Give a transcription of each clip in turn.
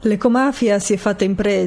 L'ecomafia si è fatta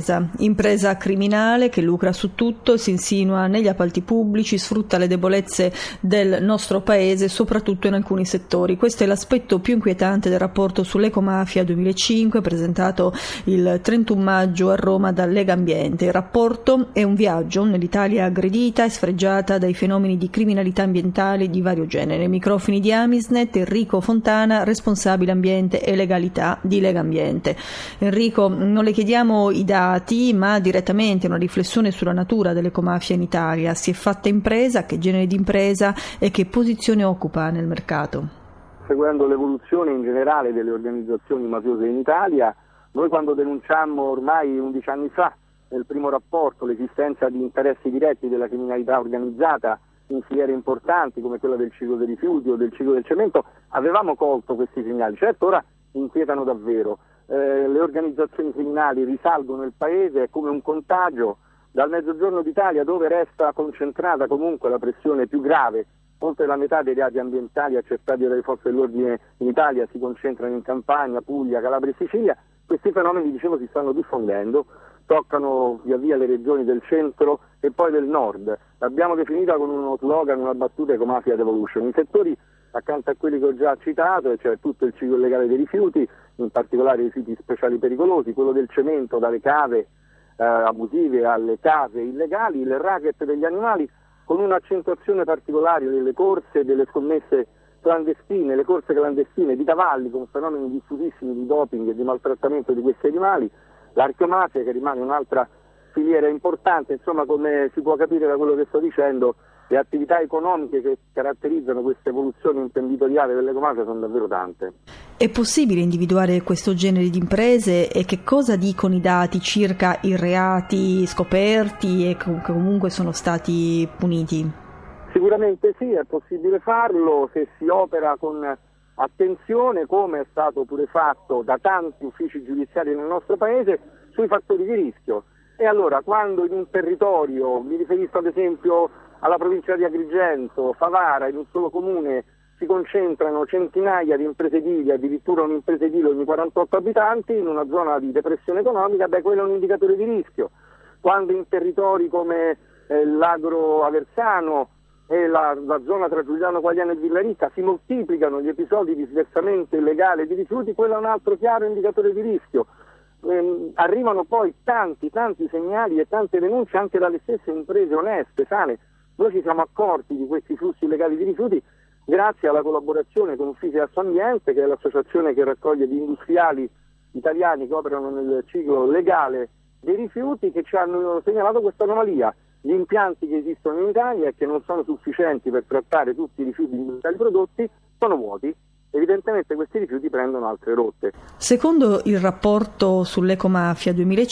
impresa criminale che lucra su tutto, si insinua negli appalti pubblici, sfrutta le debolezze del nostro paese, soprattutto in alcuni settori. Questo è l'aspetto più inquietante del rapporto sull'ecomafia 2005, presentato il 31 maggio a Roma da Legambiente. Il rapporto è un viaggio nell'Italia aggredita e sfregiata dai fenomeni di criminalità ambientale di vario genere. Ai microfoni di Amisnet, Enrico Fontana, responsabile ambiente e legalità di Legambiente. Enrico, non le chiediamo i dati, ma direttamente una riflessione sulla natura dell'ecomafia in Italia. Si è fatta impresa, che genere di impresa e che posizione occupa nel mercato? Seguendo l'evoluzione in generale delle organizzazioni mafiose in Italia, noi quando denunciammo ormai 11 anni fa, nel primo rapporto, l'esistenza di interessi diretti della criminalità organizzata in filiere importanti come quella del ciclo dei rifiuti o del ciclo del cemento, avevamo colto questi segnali. Certo, ora inquietano davvero. Le organizzazioni criminali risalgono il paese, è come un contagio dal mezzogiorno d'Italia, dove resta concentrata comunque la pressione più grave. Oltre la metà dei reati ambientali accertati dalle forze dell'ordine in Italia si concentrano in Campania, Puglia, Calabria e Sicilia. Questi fenomeni, dicevo, si stanno diffondendo, toccano via via le regioni del centro e poi del nord. L'abbiamo definita con uno slogan, una battuta: Ecomafia Devolution. I settori accanto a quelli che ho già citato, cioè tutto il ciclo illegale dei rifiuti, in particolare i rifiuti speciali pericolosi, quello del cemento dalle cave abusive alle cave illegali, il racket degli animali, con un'accentuazione particolare delle corse e delle scommesse clandestine, le corse clandestine di cavalli con fenomeni diffusissimi di doping e di maltrattamento di questi animali, l'archeomafia che rimane un'altra filiera importante. Insomma, come si può capire da quello che sto dicendo, le attività economiche che caratterizzano questa evoluzione imprenditoriale dell'ecomafia sono davvero tante. È possibile individuare questo genere di imprese e che cosa dicono i dati circa i reati scoperti e che comunque sono stati puniti? Sicuramente sì, è possibile farlo se si opera con attenzione, come è stato pure fatto da tanti uffici giudiziari nel nostro paese, sui fattori di rischio. E allora, quando in un territorio, mi riferisco ad esempio alla provincia di Agrigento, Favara, in un solo comune si concentrano centinaia di imprese edili, addirittura un'impresa edile ogni 48 abitanti, in una zona di depressione economica, quello è un indicatore di rischio. Quando in territori come l'Agro Aversano e la zona tra Giuliano Quagliano e Villaricca si moltiplicano gli episodi di sversamento illegale di rifiuti, quello è un altro chiaro indicatore di rischio. Arrivano poi tanti segnali e tante denunce anche dalle stesse imprese oneste, sane. Noi ci siamo accorti di questi flussi illegali di rifiuti grazie alla collaborazione con Uffici Assoambiente, che è l'associazione che raccoglie gli industriali italiani che operano nel ciclo legale dei rifiuti, che ci hanno segnalato questa anomalia. Gli impianti che esistono in Italia e che non sono sufficienti per trattare tutti i rifiuti industriali prodotti sono vuoti. Evidentemente questi rifiuti prendono altre rotte. Secondo il rapporto sull'ecomafia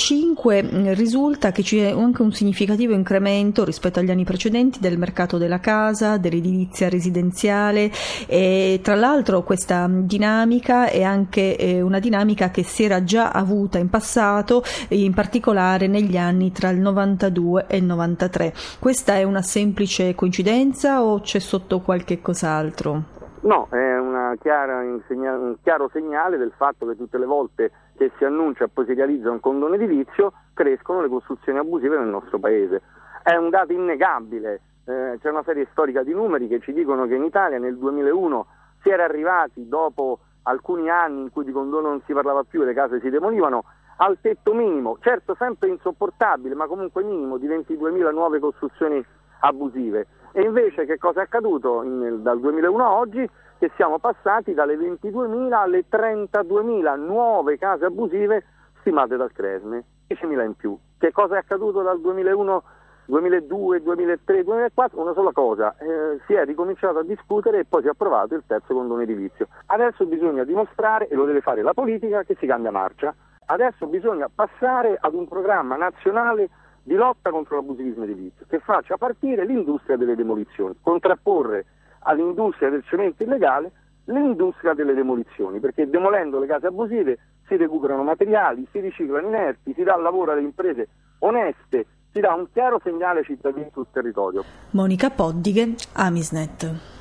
2005 risulta che c'è anche un significativo incremento rispetto agli anni precedenti del mercato della casa, dell'edilizia residenziale, e tra l'altro questa dinamica è anche una dinamica che si era già avuta in passato, in particolare negli anni tra il 92 e il 93. Questa è una semplice coincidenza o c'è sotto qualche cos'altro? No, è un chiaro segnale del fatto che tutte le volte che si annuncia e poi si realizza un condono edilizio crescono le costruzioni abusive nel nostro paese. È un dato innegabile, c'è una serie storica di numeri che ci dicono che in Italia nel 2001 si era arrivati, dopo alcuni anni in cui di condono non si parlava più e le case si demolivano, al tetto minimo, certo sempre insopportabile, ma comunque minimo, di 22.000 nuove costruzioni abusive. E invece che cosa è accaduto dal 2001 a oggi? Che siamo passati dalle 22.000 alle 32.000 nuove case abusive stimate dal Cresme, 10.000 in più. Che cosa è accaduto dal 2001, 2002, 2003, 2004? Una sola cosa, si è ricominciato a discutere e poi si è approvato il terzo condono edilizio. Adesso bisogna dimostrare, e lo deve fare la politica, che si cambia marcia. Adesso bisogna passare ad un programma nazionale di lotta contro l'abusivismo edilizio, che faccia partire l'industria delle demolizioni, contrapporre all'industria del cemento illegale l'industria delle demolizioni, perché demolendo le case abusive si recuperano materiali, si riciclano inerti, si dà lavoro alle imprese oneste, si dà un chiaro segnale ai cittadini sul territorio. Monica Poddighe, Amisnet.